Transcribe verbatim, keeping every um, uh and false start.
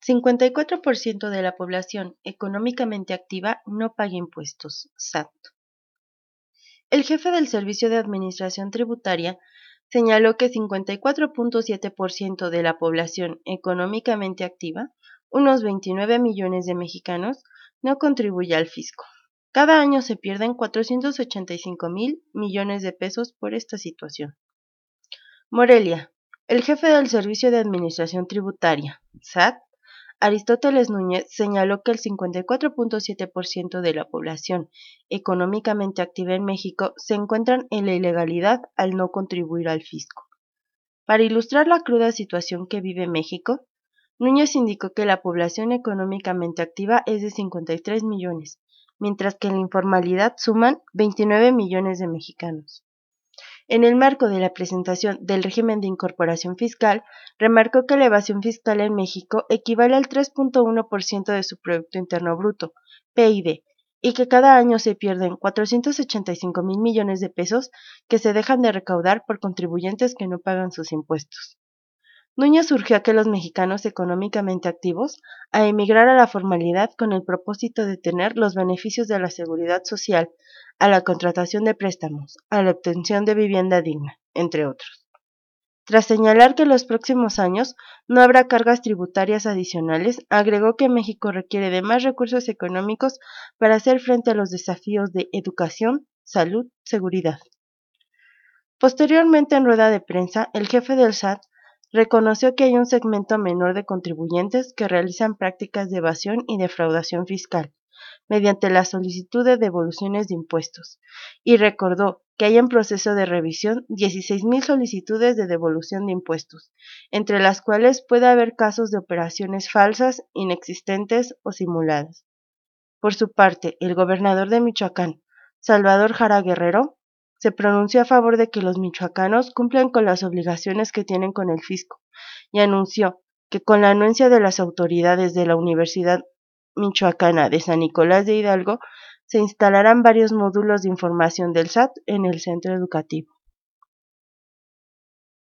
cincuenta y cuatro por ciento de la población económicamente activa no paga impuestos, S A T. El jefe del Servicio de Administración Tributaria señaló que cincuenta y cuatro punto siete por ciento de la población económicamente activa, unos veintinueve millones de mexicanos, no contribuye al fisco. Cada año se pierden cuatrocientos ochenta y cinco mil millones de pesos por esta situación. Morelia. El jefe del Servicio de Administración Tributaria, S A T, Aristóteles Núñez, señaló que el cincuenta y cuatro punto siete por ciento de la población económicamente activa en México se encuentran en la ilegalidad al no contribuir al fisco. Para ilustrar la cruda situación que vive México, Núñez indicó que la población económicamente activa es de cincuenta y tres millones, mientras que en la informalidad suman veintinueve millones de mexicanos. En el marco de la presentación del régimen de incorporación fiscal, remarcó que la evasión fiscal en México equivale al tres punto uno por ciento de su Producto Interno Bruto, P I B, y que cada año se pierden cuatrocientos ochenta y cinco mil millones de pesos que se dejan de recaudar por contribuyentes que no pagan sus impuestos. Núñez urgió a que los mexicanos económicamente activos a emigrar a la formalidad con el propósito de tener los beneficios de la seguridad social, a la contratación de préstamos, a la obtención de vivienda digna, entre otros. Tras señalar que en los próximos años no habrá cargas tributarias adicionales, agregó que México requiere de más recursos económicos para hacer frente a los desafíos de educación, salud, seguridad. Posteriormente, en rueda de prensa, el jefe del S A T reconoció que hay un segmento menor de contribuyentes que realizan prácticas de evasión y defraudación fiscal mediante la solicitud de devoluciones de impuestos, y recordó que hay en proceso de revisión dieciséis mil solicitudes de devolución de impuestos, entre las cuales puede haber casos de operaciones falsas, inexistentes o simuladas. Por su parte, el gobernador de Michoacán, Salvador Jara Guerrero, se pronunció a favor de que los michoacanos cumplan con las obligaciones que tienen con el fisco y anunció que con la anuencia de las autoridades de la Universidad Michoacana de San Nicolás de Hidalgo se instalarán varios módulos de información del S A T en el centro educativo.